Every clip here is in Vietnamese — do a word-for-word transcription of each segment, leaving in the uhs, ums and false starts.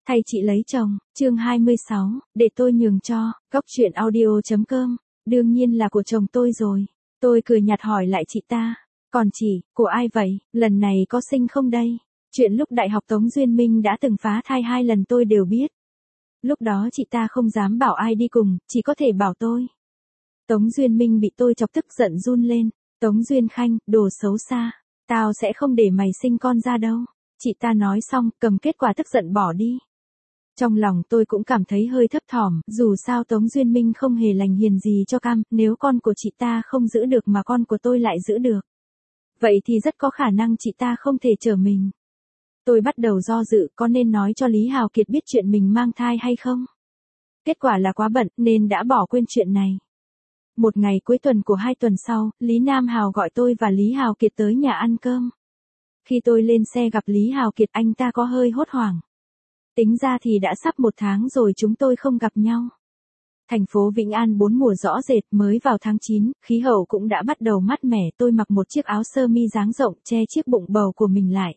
Thay chị lấy chồng, chương hai mươi sáu, để tôi nhường cho, góc truyện audio.com, đương nhiên là của chồng tôi rồi. Tôi cười nhạt hỏi lại chị ta, còn chị, của ai vậy, lần này có sinh không đây? Chuyện lúc đại học Tống Duyên Minh đã từng phá thai hai lần tôi đều biết. Lúc đó chị ta không dám bảo ai đi cùng, chỉ có thể bảo tôi. Tống Duyên Minh bị tôi chọc tức giận run lên, Tống Duyên Khanh, đồ xấu xa, tao sẽ không để mày sinh con ra đâu. Chị ta nói xong, cầm kết quả tức giận bỏ đi. Trong lòng tôi cũng cảm thấy hơi thấp thỏm, dù sao Tống Duyên Minh không hề lành hiền gì cho cam, nếu con của chị ta không giữ được mà con của tôi lại giữ được. Vậy thì rất có khả năng chị ta không thể chở mình. Tôi bắt đầu do dự có nên nói cho Lý Hào Kiệt biết chuyện mình mang thai hay không. Kết quả là quá bận nên đã bỏ quên chuyện này. Một ngày cuối tuần của hai tuần sau, Lý Nam Hào gọi tôi và Lý Hào Kiệt tới nhà ăn cơm. Khi tôi lên xe gặp Lý Hào Kiệt anh ta có hơi hốt hoảng. Tính ra thì đã sắp một tháng rồi chúng tôi không gặp nhau. Thành phố Vĩnh An bốn mùa rõ rệt, mới vào tháng chín, khí hậu cũng đã bắt đầu mát mẻ. Tôi mặc một chiếc áo sơ mi dáng rộng che chiếc bụng bầu của mình lại.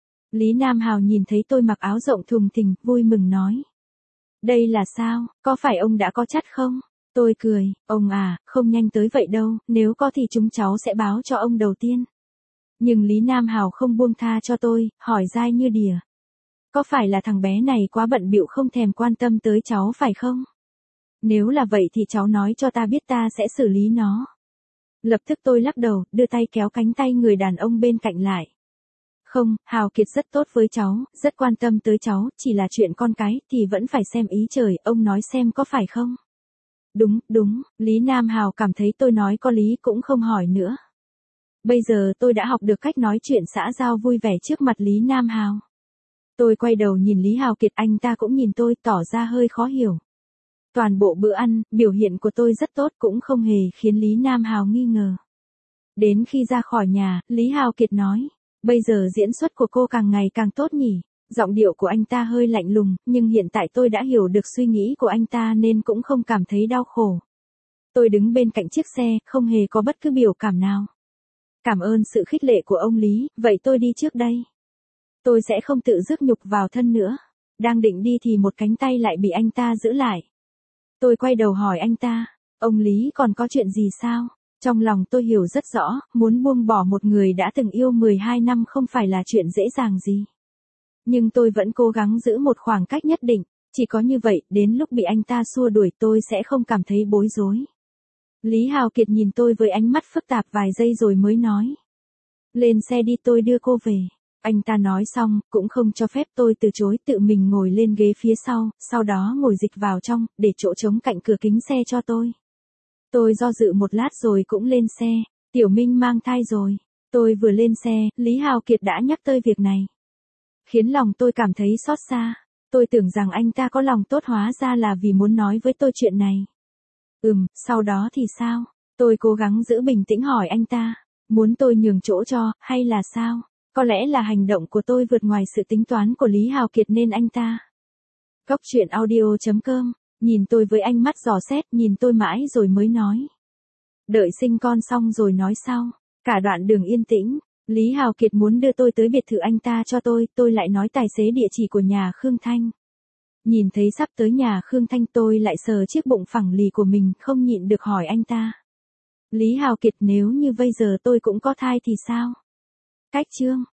Lý Nam Hào nhìn thấy tôi mặc áo rộng thùng thình, vui mừng nói. Đây là sao, có phải ông đã có chắt không? Tôi cười, ông à, không nhanh tới vậy đâu, nếu có thì chúng cháu sẽ báo cho ông đầu tiên. Nhưng Lý Nam Hào không buông tha cho tôi, hỏi dai như đỉa. Có phải là thằng bé này quá bận bịu không thèm quan tâm tới cháu phải không? Nếu là vậy thì cháu nói cho ta biết ta sẽ xử lý nó. Lập tức tôi lắc đầu, đưa tay kéo cánh tay người đàn ông bên cạnh lại. Không, Hào Kiệt rất tốt với cháu, rất quan tâm tới cháu, chỉ là chuyện con cái thì vẫn phải xem ý trời, ông nói xem có phải không? Đúng, đúng, Lý Nam Hào cảm thấy tôi nói có lý cũng không hỏi nữa. Bây giờ tôi đã học được cách nói chuyện xã giao vui vẻ trước mặt Lý Nam Hào. Tôi quay đầu nhìn Lý Hào Kiệt, anh ta cũng nhìn tôi, tỏ ra hơi khó hiểu. Toàn bộ bữa ăn, biểu hiện của tôi rất tốt cũng không hề khiến Lý Nam Hào nghi ngờ. Đến khi ra khỏi nhà, Lý Hào Kiệt nói, bây giờ diễn xuất của cô càng ngày càng tốt nhỉ. Giọng điệu của anh ta hơi lạnh lùng, nhưng hiện tại tôi đã hiểu được suy nghĩ của anh ta nên cũng không cảm thấy đau khổ. Tôi đứng bên cạnh chiếc xe, không hề có bất cứ biểu cảm nào. Cảm ơn sự khích lệ của ông Lý, vậy tôi đi trước đây. Tôi sẽ không tự rước nhục vào thân nữa. Đang định đi thì một cánh tay lại bị anh ta giữ lại. Tôi quay đầu hỏi anh ta, ông Lý còn có chuyện gì sao? Trong lòng tôi hiểu rất rõ, muốn buông bỏ một người đã từng yêu mười hai năm không phải là chuyện dễ dàng gì. Nhưng tôi vẫn cố gắng giữ một khoảng cách nhất định, chỉ có như vậy, đến lúc bị anh ta xua đuổi tôi sẽ không cảm thấy bối rối. Lý Hào Kiệt nhìn tôi với ánh mắt phức tạp vài giây rồi mới nói. Lên xe đi, tôi đưa cô về. Anh ta nói xong, cũng không cho phép tôi từ chối, tự mình ngồi lên ghế phía sau, sau đó ngồi dịch vào trong, để chỗ trống cạnh cửa kính xe cho tôi. Tôi do dự một lát rồi cũng lên xe. Tiểu Minh mang thai rồi. Tôi vừa lên xe, Lý Hào Kiệt đã nhắc tới việc này. Khiến lòng tôi cảm thấy xót xa. Tôi tưởng rằng anh ta có lòng tốt, hóa ra là vì muốn nói với tôi chuyện này. Ừm, sau đó thì sao? Tôi cố gắng giữ bình tĩnh hỏi anh ta. Muốn tôi nhường chỗ cho, hay là sao? Có lẽ là hành động của tôi vượt ngoài sự tính toán của Lý Hào Kiệt nên anh ta. Góc truyện audio.com, nhìn tôi với ánh mắt dò xét, nhìn tôi mãi rồi mới nói. Đợi sinh con xong rồi nói sau. Cả đoạn đường yên tĩnh. Lý Hào Kiệt muốn đưa tôi tới biệt thự anh ta cho tôi, tôi lại nói tài xế địa chỉ của nhà Khương Thanh. Nhìn thấy sắp tới nhà Khương Thanh tôi lại sờ chiếc bụng phẳng lì của mình, không nhịn được hỏi anh ta. Lý Hào Kiệt, nếu như bây giờ tôi cũng có thai thì sao? Cách chương.